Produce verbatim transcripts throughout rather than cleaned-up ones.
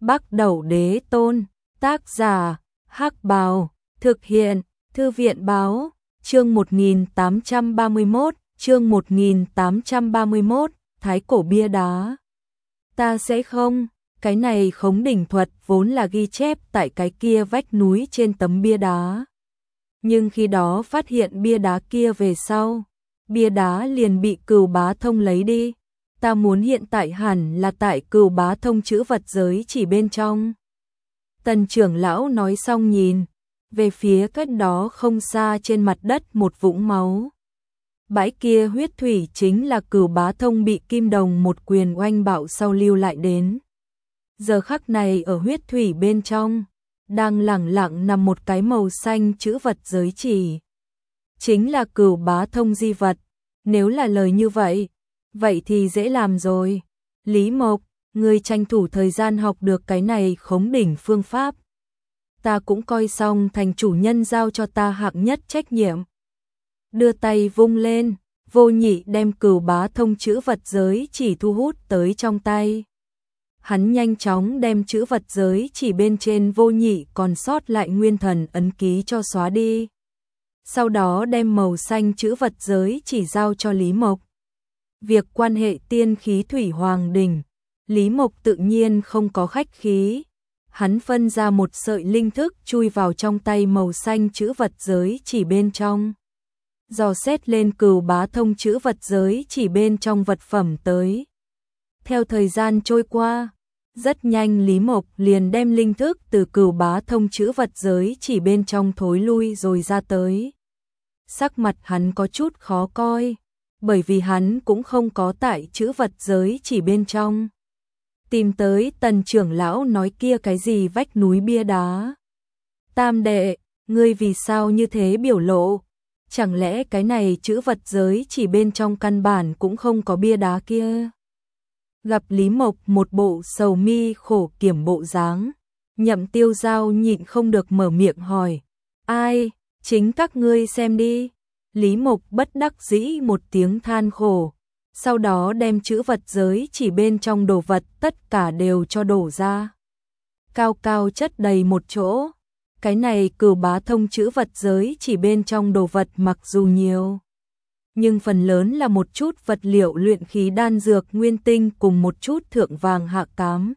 Bắc Đẩu Đế Tôn, tác giả, Hắc Bào, thực hiện, Thư viện Báo, chương một nghìn tám trăm ba mươi mốt, chương một nghìn tám trăm ba mươi mốt, Thái Cổ Bia Đá. Ta sẽ không, cái này khống đỉnh thuật vốn là ghi chép tại cái kia vách núi trên tấm bia đá. Nhưng khi đó phát hiện bia đá kia về sau, bia đá liền bị Cửu Bá Thông lấy đi. Ta muốn hiện tại hẳn là tại Cửu Bá Thông chữ vật giới chỉ bên trong. Tần trưởng lão nói xong nhìn về phía cách đó không xa trên mặt đất một vũng máu. Bãi kia huyết thủy chính là Cửu Bá Thông bị Kim Đồng một quyền oanh bạo sau lưu lại đến. Giờ khắc này ở huyết thủy bên trong, đang lẳng lặng nằm một cái màu xanh chữ vật giới chỉ. Chính là Cửu Bá Thông di vật. Nếu là lời như vậy, vậy thì dễ làm rồi. Lý Mộc, ngươi tranh thủ thời gian học được cái này khống đỉnh phương pháp. Ta cũng coi xong thành chủ nhân giao cho ta hạng nhất trách nhiệm. Đưa tay vung lên, Vô Nhị đem Cửu Bá Thông chữ vật giới chỉ thu hút tới trong tay. Hắn nhanh chóng đem chữ vật giới chỉ bên trên Vô Nhị còn sót lại nguyên thần ấn ký cho xóa đi. Sau đó đem màu xanh chữ vật giới chỉ giao cho Lý Mộc. Việc quan hệ tiên khí thủy hoàng đỉnh, Lý Mộc tự nhiên không có khách khí. Hắn phân ra một sợi linh thức chui vào trong tay màu xanh chữ vật giới chỉ bên trong. Dò xét lên Cửu Bá Thông chữ vật giới chỉ bên trong vật phẩm tới. Theo thời gian trôi qua, rất nhanh Lý Mộc liền đem linh thức từ Cửu Bá Thông chữ vật giới chỉ bên trong thối lui rồi ra tới. Sắc mặt hắn có chút khó coi, bởi vì hắn cũng không có tại chữ vật giới chỉ bên trong. Tìm tới Tần trưởng lão nói kia cái gì vách núi bia đá. Tam đệ, ngươi vì sao như thế biểu lộ? Chẳng lẽ cái này chữ vật giới chỉ bên trong căn bản cũng không có bia đá kia? Gặp Lý Mộc một bộ sầu mi khổ kiểm bộ dáng, Nhậm Tiêu Giao nhịn không được mở miệng hỏi. Ai, chính các ngươi xem đi. Lý Mộc bất đắc dĩ một tiếng than khổ, sau đó đem chữ vật giới chỉ bên trong đồ vật tất cả đều cho đổ ra. Cao cao chất đầy một chỗ. Cái này Cửu Bá Thông chữ vật giới chỉ bên trong đồ vật mặc dù nhiều, nhưng phần lớn là một chút vật liệu luyện khí đan dược nguyên tinh cùng một chút thượng vàng hạ cám.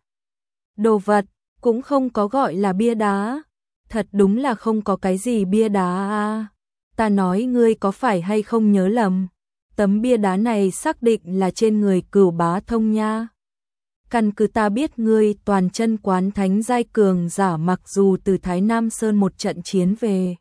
Đồ vật cũng không có gọi là bia đá. Thật đúng là không có cái gì bia đá à. Ta nói ngươi có phải hay không nhớ lầm. Tấm bia đá này xác định là trên người Cửu Bá Thông nha. Căn cứ ta biết ngươi toàn chân quán thánh giai cường giả mặc dù từ Thái Nam Sơn một trận chiến về.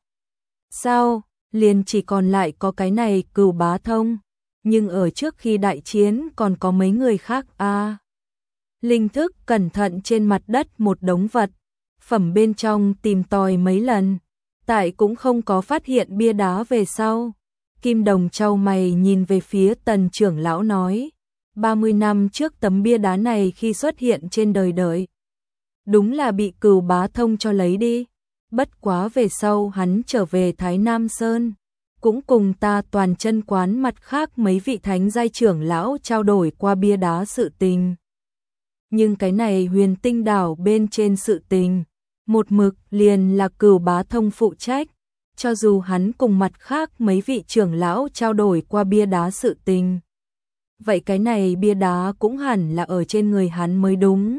Sao, liền chỉ còn lại có cái này Cửu Bá Thông. Nhưng ở trước khi đại chiến còn có mấy người khác à. Linh thức cẩn thận trên mặt đất một đống vật phẩm bên trong tìm tòi mấy lần, tại cũng không có phát hiện bia đá về sau. Kim Đồng chau mày nhìn về phía Tần trưởng lão nói, ba mươi năm trước tấm bia đá này khi xuất hiện trên đời đợi, đúng là bị Cửu Bá Thông cho lấy đi. Bất quá về sau hắn trở về Thái Nam Sơn, cũng cùng ta toàn chân quán mặt khác mấy vị thánh giai trưởng lão trao đổi qua bia đá sự tình. Nhưng cái này Huyền Tinh đảo bên trên sự tình, một mực liền là Cửu Bá Thông phụ trách. Cho dù hắn cùng mặt khác mấy vị trưởng lão trao đổi qua bia đá sự tình, vậy cái này bia đá cũng hẳn là ở trên người hắn mới đúng.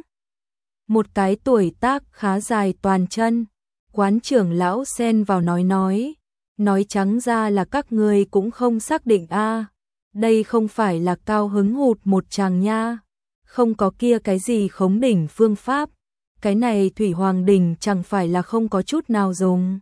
Một cái tuổi tác khá dài toàn chân quán trưởng lão xen vào nói nói, nói trắng ra là các ngươi cũng không xác định a. À, đây không phải là cao hứng hụt một chàng nha. Không có kia cái gì khống đỉnh phương pháp, cái này thủy hoàng đỉnh chẳng phải là không có chút nào dùng.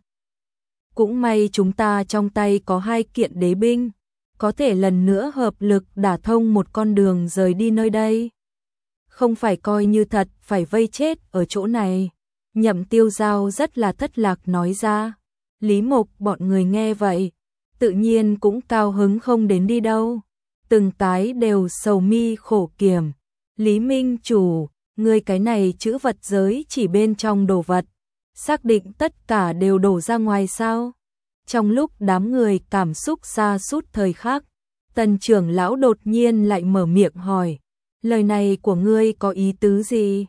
Cũng may chúng ta trong tay có hai kiện đế binh, có thể lần nữa hợp lực đả thông một con đường rời đi nơi đây. Không phải coi như thật phải vây chết ở chỗ này. Nhậm Tiêu Giao rất là thất lạc nói ra. Lý Mộc bọn người nghe vậy, tự nhiên cũng cao hứng không đến đi đâu. Từng cái đều sầu mi khổ kiểm. Lý Minh chủ, ngươi cái này chữ vật giới chỉ bên trong đồ vật, xác định tất cả đều đổ ra ngoài sao? Trong lúc đám người cảm xúc sa sút thời khắc, Tần trưởng lão đột nhiên lại mở miệng hỏi, lời này của ngươi có ý tứ gì?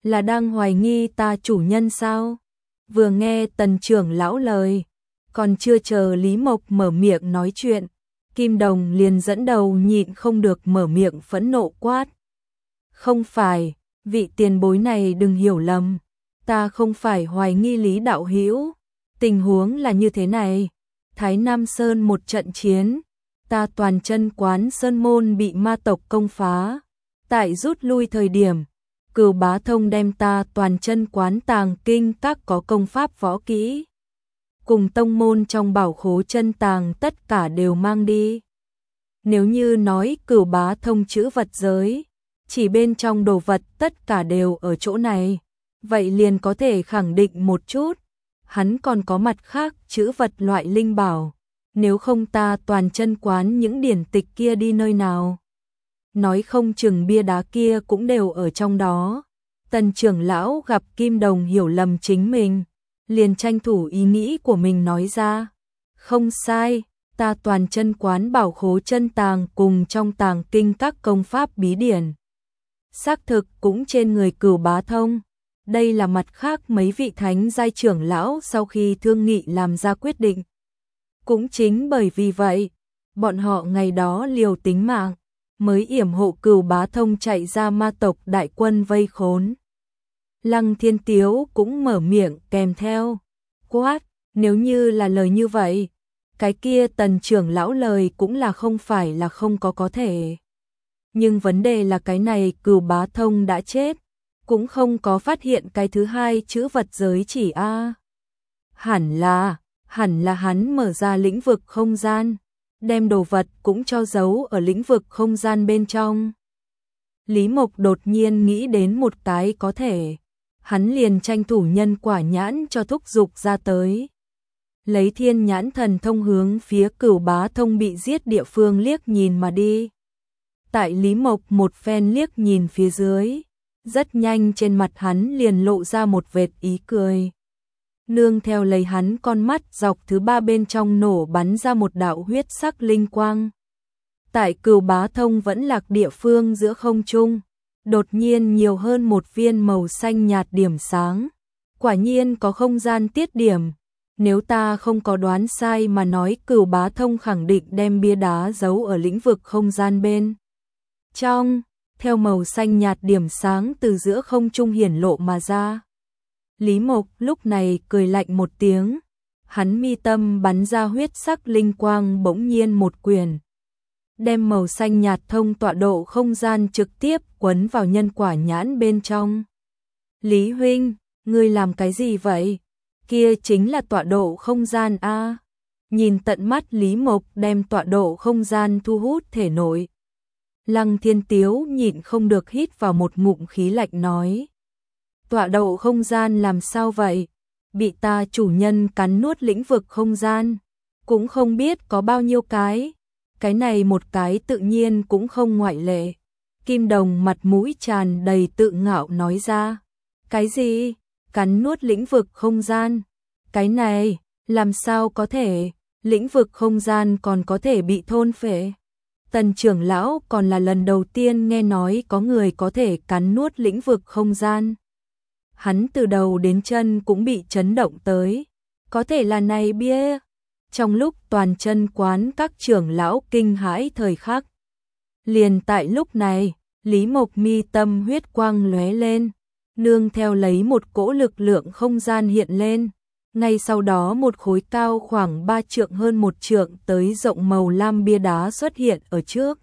Là đang hoài nghi ta chủ nhân sao? Vừa nghe Tần trưởng lão lời, còn chưa chờ Lý Mộc mở miệng nói chuyện, Kim Đồng liền dẫn đầu nhịn không được mở miệng phẫn nộ quát. Không phải, vị tiền bối này đừng hiểu lầm, ta không phải hoài nghi Lý đạo hữu, tình huống là như thế này, Thái Nam Sơn một trận chiến, ta toàn chân quán sơn môn bị ma tộc công phá, tại rút lui thời điểm, Cửu Bá Thông đem ta toàn chân quán tàng kinh các có công pháp võ kỹ, cùng tông môn trong bảo khố chân tàng tất cả đều mang đi. Nếu như nói Cửu Bá Thông chữ vật giới, chỉ bên trong đồ vật tất cả đều ở chỗ này, vậy liền có thể khẳng định một chút, hắn còn có mặt khác chữ vật loại linh bảo, nếu không ta toàn chân quán những điển tịch kia đi nơi nào. Nói không chừng bia đá kia cũng đều ở trong đó. Tần trưởng lão gặp Kim Đồng hiểu lầm chính mình, liền tranh thủ ý nghĩ của mình nói ra. Không sai, ta toàn chân quán bảo khố chân tàng cùng trong tàng kinh các công pháp bí điển. Xác thực cũng trên người Cửu Bá Thông. Đây là mặt khác mấy vị thánh giai trưởng lão sau khi thương nghị làm ra quyết định. Cũng chính bởi vì vậy, bọn họ ngày đó liều tính mạng, mới yểm hộ Cửu Bá Thông chạy ra ma tộc đại quân vây khốn. Lăng Thiên Tiếu cũng mở miệng kèm theo, quát, nếu như là lời như vậy, cái kia Tần trưởng lão lời cũng là không phải là không có có thể. Nhưng vấn đề là cái này Cửu Bá Thông đã chết, cũng không có phát hiện cái thứ hai chữ vật giới chỉ a. Hẳn là, hẳn là hắn mở ra lĩnh vực không gian, đem đồ vật cũng cho giấu ở lĩnh vực không gian bên trong. Lý Mộc đột nhiên nghĩ đến một cái có thể, hắn liền tranh thủ nhân quả nhãn cho thúc dục ra tới. Lấy thiên nhãn thần thông hướng phía Cửu Bá Thông bị giết địa phương liếc nhìn mà đi. Tại Lý Mộc một phen liếc nhìn phía dưới, rất nhanh trên mặt hắn liền lộ ra một vệt ý cười. Nương theo lấy hắn con mắt dọc thứ ba bên trong nổ bắn ra một đạo huyết sắc linh quang. Tại Cửu Bá Thông vẫn lạc địa phương giữa không trung, đột nhiên nhiều hơn một viên màu xanh nhạt điểm sáng. Quả nhiên có không gian tiết điểm. Nếu ta không có đoán sai mà nói Cửu Bá Thông khẳng định đem bia đá giấu ở lĩnh vực không gian bên trong, theo màu xanh nhạt điểm sáng từ giữa không trung hiển lộ mà ra. Lý Mộc lúc này cười lạnh một tiếng, hắn mi tâm bắn ra huyết sắc linh quang bỗng nhiên một quyền, đem màu xanh nhạt thông tọa độ không gian trực tiếp quấn vào nhân quả nhãn bên trong. Lý huynh, ngươi làm cái gì vậy? Kia chính là tọa độ không gian a. Nhìn tận mắt Lý Mộc đem tọa độ không gian thu hút thể nội, Lăng Thiên Tiếu nhịn không được hít vào một ngụm khí lạnh nói. Tọa độ không gian làm sao vậy? Bị ta chủ nhân cắn nuốt lĩnh vực không gian, cũng không biết có bao nhiêu cái. Cái này một cái tự nhiên cũng không ngoại lệ. Kim Đồng mặt mũi tràn đầy tự ngạo nói ra. Cái gì? Cắn nuốt lĩnh vực không gian? Cái này, làm sao có thể? Lĩnh vực không gian còn có thể bị thôn phệ? Tần trưởng lão còn là lần đầu tiên nghe nói có người có thể cắn nuốt lĩnh vực không gian. Hắn từ đầu đến chân cũng bị chấn động tới. Có thể là này bia. Trong lúc toàn chân quán các trưởng lão kinh hãi thời khắc. Liền tại lúc này, Lý Mộc mi tâm huyết quang lóe lên, nương theo lấy một cỗ lực lượng không gian hiện lên. Ngay sau đó một khối cao khoảng ba trượng hơn một trượng tới rộng màu lam bia đá xuất hiện ở trước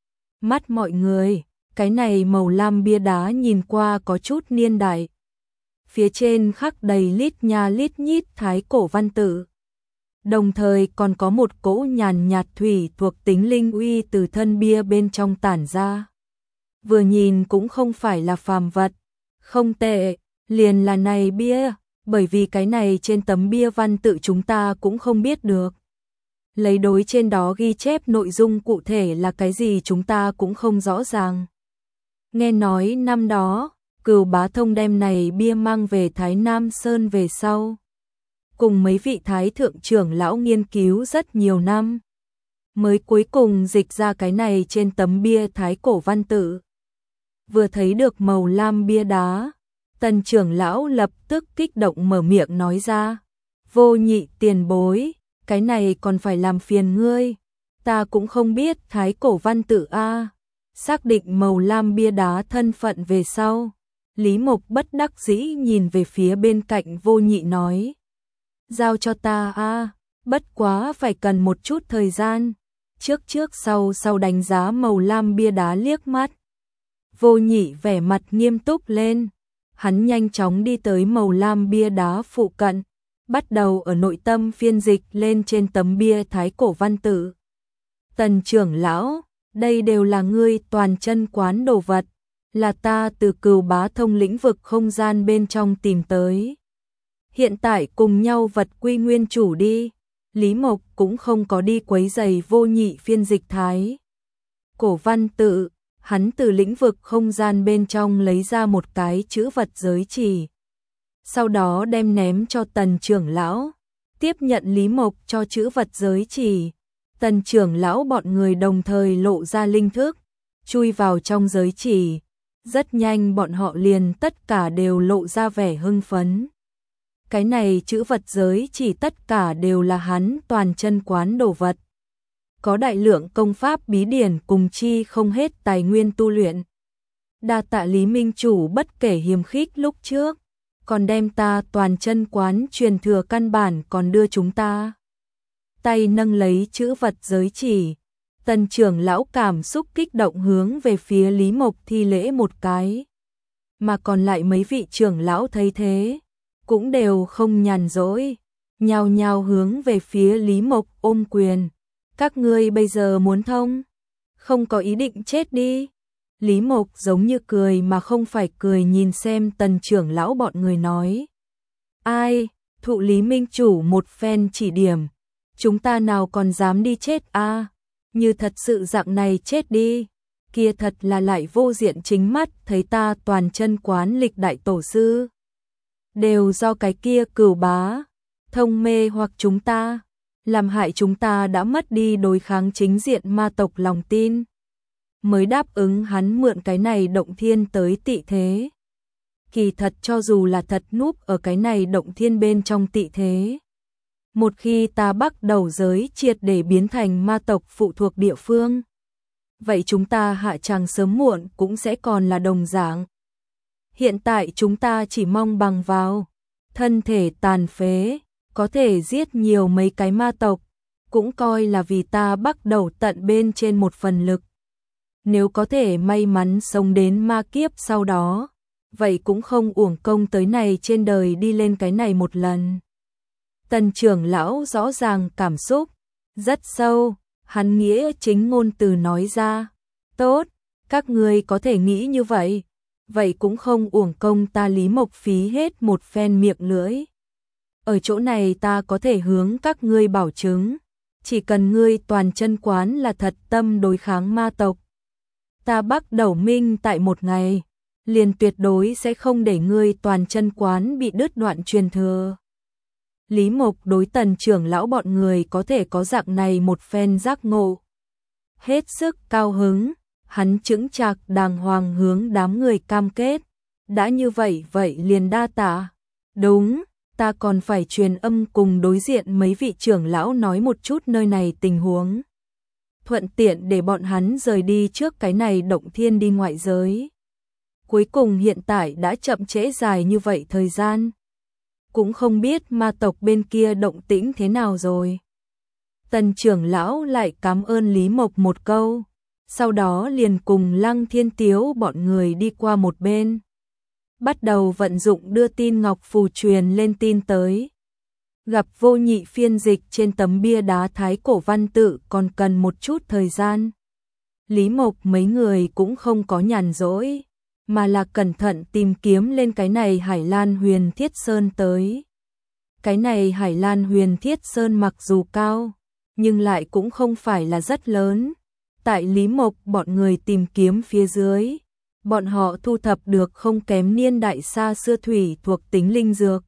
mắt mọi người. Cái này màu lam bia đá nhìn qua có chút niên đại. Phía trên khắc đầy lít nha lít nhít thái cổ văn tự. Đồng thời còn có một cỗ nhàn nhạt thủy thuộc tính linh uy từ thân bia bên trong tản ra. Vừa nhìn cũng không phải là phàm vật. Không tệ, liền là này bia. Bởi vì cái này trên tấm bia văn tự chúng ta cũng không biết được. Lấy đối trên đó ghi chép nội dung cụ thể là cái gì chúng ta cũng không rõ ràng. Nghe nói năm đó, Cửu Bá Thông đem này bia mang về Thái Nam Sơn về sau. Cùng mấy vị thái thượng trưởng lão nghiên cứu rất nhiều năm. Mới cuối cùng dịch ra cái này trên tấm bia thái cổ văn tự. Vừa thấy được màu lam bia đá, Tần trưởng lão lập tức kích động mở miệng nói ra. Vô Nhị tiền bối, cái này còn phải làm phiền ngươi. Ta cũng không biết Thái Cổ Văn Tự a. Xác định màu lam bia đá thân phận về sau, Lý Mộc bất đắc dĩ nhìn về phía bên cạnh Vô Nhị nói. Giao cho ta a, bất quá phải cần một chút thời gian. Trước trước sau sau đánh giá màu lam bia đá liếc mắt. Vô Nhị vẻ mặt nghiêm túc lên. Hắn nhanh chóng đi tới màu lam bia đá phụ cận, bắt đầu ở nội tâm phiên dịch lên trên tấm bia Thái Cổ Văn Tự. Tần trưởng lão, đây đều là ngươi toàn chân quán đồ vật, là ta từ Cửu Bá Thông lĩnh vực không gian bên trong tìm tới. Hiện tại cùng nhau vật quy nguyên chủ đi. Lý Mộc cũng không có đi quấy giày Vô Nhị phiên dịch Thái Cổ Văn Tự. Hắn từ lĩnh vực không gian bên trong lấy ra một cái chữ vật giới chỉ. Sau đó đem ném cho Tần trưởng lão. Tiếp nhận Lý Mộc cho chữ vật giới chỉ. Tần trưởng lão bọn người đồng thời lộ ra linh thức, chui vào trong giới chỉ. Rất nhanh bọn họ liền tất cả đều lộ ra vẻ hưng phấn. Cái này chữ vật giới chỉ tất cả đều là hắn toàn chân quán đồ vật. Có đại lượng công pháp bí điển cùng chi không hết tài nguyên tu luyện. Đa tạ Lý Minh chủ bất kể hiềm khích lúc trước, còn đem ta toàn chân quán truyền thừa căn bản còn đưa chúng ta. Tay nâng lấy chữ vật giới chỉ, Tần trưởng lão cảm xúc kích động hướng về phía Lý Mộc thi lễ một cái. Mà còn lại mấy vị trưởng lão thấy thế, cũng đều không nhàn rỗi, nhao nhao hướng về phía Lý Mộc ôm quyền. Các ngươi bây giờ muốn thông, không có ý định chết đi. Lý Mộc giống như cười mà không phải cười nhìn xem Tần trưởng lão bọn người nói. Ai, thụ Lý Minh chủ một phen chỉ điểm, chúng ta nào còn dám đi chết a? À? Như thật sự dạng này chết đi, kia thật là lại vô diện chính mắt thấy ta toàn chân quán lịch đại tổ sư. Đều do cái kia Cửu Bá Thông mê hoặc chúng ta, làm hại chúng ta đã mất đi đối kháng chính diện ma tộc lòng tin. Mới đáp ứng hắn mượn cái này động thiên tới tị thế. Kỳ thật cho dù là thật núp ở cái này động thiên bên trong tị thế. Một khi ta bắt đầu giới triệt để biến thành ma tộc phụ thuộc địa phương, vậy chúng ta hạ tràng sớm muộn cũng sẽ còn là đồng dạng. Hiện tại chúng ta chỉ mong bằng vào thân thể tàn phế, có thể giết nhiều mấy cái ma tộc, cũng coi là vì ta bắt đầu tận bên trên một phần lực. Nếu có thể may mắn sống đến ma kiếp sau đó, vậy cũng không uổng công tới này trên đời đi lên cái này một lần. Tần trưởng lão rõ ràng cảm xúc rất sâu, hắn nghĩa chính ngôn từ nói ra. Tốt, các ngươi có thể nghĩ như vậy, vậy cũng không uổng công ta Lý Mộc phí hết một phen miệng lưỡi. Ở chỗ này ta có thể hướng các ngươi bảo chứng, chỉ cần ngươi toàn chân quán là thật tâm đối kháng ma tộc, ta bắt đầu minh tại một ngày, liền tuyệt đối sẽ không để ngươi toàn chân quán bị đứt đoạn truyền thừa. Lý Mộc đối Tần trưởng lão bọn người có thể có dạng này một phen giác ngộ. Hết sức cao hứng, hắn chững chạc đàng hoàng hướng đám người cam kết. Đã như vậy vậy liền đa tạ. Đúng, ta còn phải truyền âm cùng đối diện mấy vị trưởng lão nói một chút nơi này tình huống. Thuận tiện để bọn hắn rời đi trước cái này động thiên đi ngoại giới. Cuối cùng hiện tại đã chậm trễ dài như vậy thời gian. Cũng không biết ma tộc bên kia động tĩnh thế nào rồi. Tần trưởng lão lại cảm ơn Lý Mộc một câu, sau đó liền cùng Lăng Thiên Tiếu bọn người đi qua một bên. Bắt đầu vận dụng đưa tin ngọc phù truyền lên tin tới. Gặp Vô Nhị phiên dịch trên tấm bia đá Thái Cổ Văn Tự còn cần một chút thời gian. Lý Mộc mấy người cũng không có nhàn rỗi, mà là cẩn thận tìm kiếm lên cái này Hải Lan Huyền Thiết Sơn tới. Cái này Hải Lan Huyền Thiết Sơn mặc dù cao, nhưng lại cũng không phải là rất lớn. Tại Lý Mộc bọn người tìm kiếm phía dưới, bọn họ thu thập được không kém niên đại xa xưa thủy thuộc tính linh dược.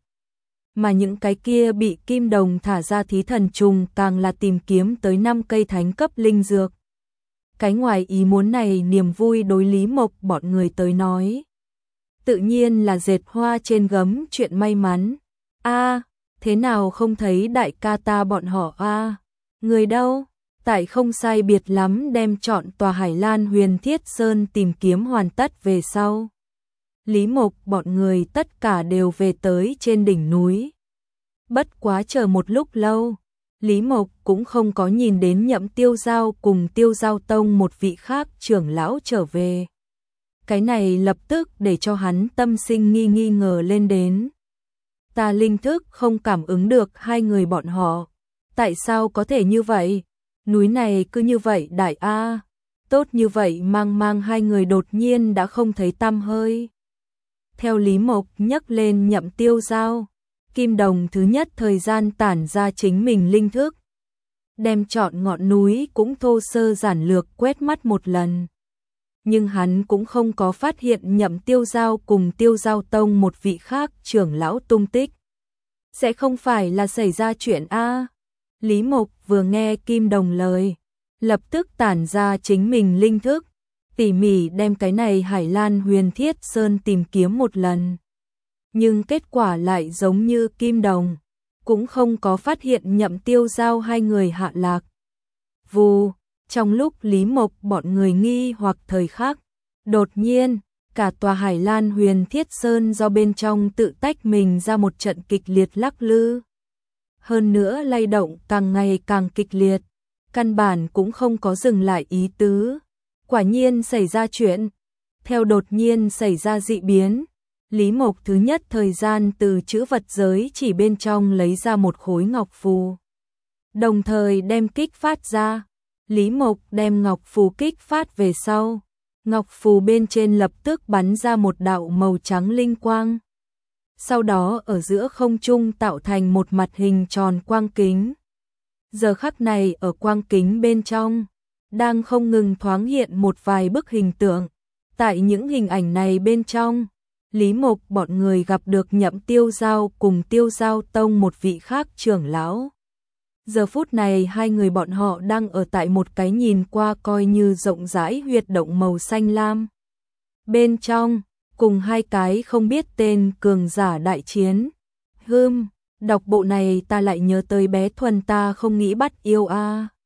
Mà những cái kia bị kim đồng thả ra thí thần trùng càng là tìm kiếm tới năm cây thánh cấp linh dược. Cái ngoài ý muốn này niềm vui đối Lý Mộc bọn người tới nói, tự nhiên là dệt hoa trên gấm chuyện may mắn. A, thế nào không thấy đại ca ta bọn họ a? Người đâu? Tại không sai biệt lắm đem chọn tòa Hải Lan Huyền Thiết Sơn tìm kiếm hoàn tất về sau. Lý Mộc bọn người tất cả đều về tới trên đỉnh núi. Bất quá chờ một lúc lâu, Lý Mộc cũng không có nhìn đến Nhậm Tiêu Giao cùng Tiêu Giao Tông một vị khác trưởng lão trở về. Cái này lập tức để cho hắn tâm sinh nghi nghi ngờ lên đến. Ta linh thức không cảm ứng được hai người bọn họ. Tại sao có thể như vậy? Núi này cứ như vậy đại a, tốt như vậy mang mang hai người đột nhiên đã không thấy tăm hơi. Theo Lý Mộc nhấc lên Nhậm Tiêu Giao, Kim Đồng thứ nhất thời gian tản ra chính mình linh thức. Đem trọn ngọn núi cũng thô sơ giản lược quét mắt một lần. Nhưng hắn cũng không có phát hiện Nhậm Tiêu Giao cùng Tiêu Giao Tông một vị khác trưởng lão tung tích. Sẽ không phải là xảy ra chuyện a? Lý Mộc vừa nghe Kim Đồng lời, lập tức tản ra chính mình linh thức, tỉ mỉ đem cái này Hải Lan Huyền Thiết Sơn tìm kiếm một lần. Nhưng kết quả lại giống như Kim Đồng, cũng không có phát hiện Nhậm Tiêu Giao hai người hạ lạc. Vù, trong lúc Lý Mộc bọn người nghi hoặc thời khắc, đột nhiên, cả tòa Hải Lan Huyền Thiết Sơn do bên trong tự tách mình ra một trận kịch liệt lắc lư. Hơn nữa lay động càng ngày càng kịch liệt, căn bản cũng không có dừng lại ý tứ. Quả nhiên xảy ra chuyện. Theo đột nhiên xảy ra dị biến, Lý Mộc thứ nhất thời gian từ chữ vật giới chỉ bên trong lấy ra một khối ngọc phù. Đồng thời đem kích phát ra. Lý Mộc đem ngọc phù kích phát về sau. Ngọc phù bên trên lập tức bắn ra một đạo màu trắng linh quang. Sau đó ở giữa không trung tạo thành một mặt hình tròn quang kính. Giờ khắc này ở quang kính bên trong, đang không ngừng thoáng hiện một vài bức hình tượng. Tại những hình ảnh này bên trong, Lý Mộc bọn người gặp được Nhậm Tiêu Giao cùng Tiêu Giao Tông một vị khác trưởng lão. Giờ phút này hai người bọn họ đang ở tại một cái nhìn qua coi như rộng rãi huyệt động màu xanh lam. Bên trong, cùng hai cái không biết tên cường giả đại chiến. Hừm, đọc bộ này ta lại nhớ tới bé Thuần ta không nghĩ bắt yêu a.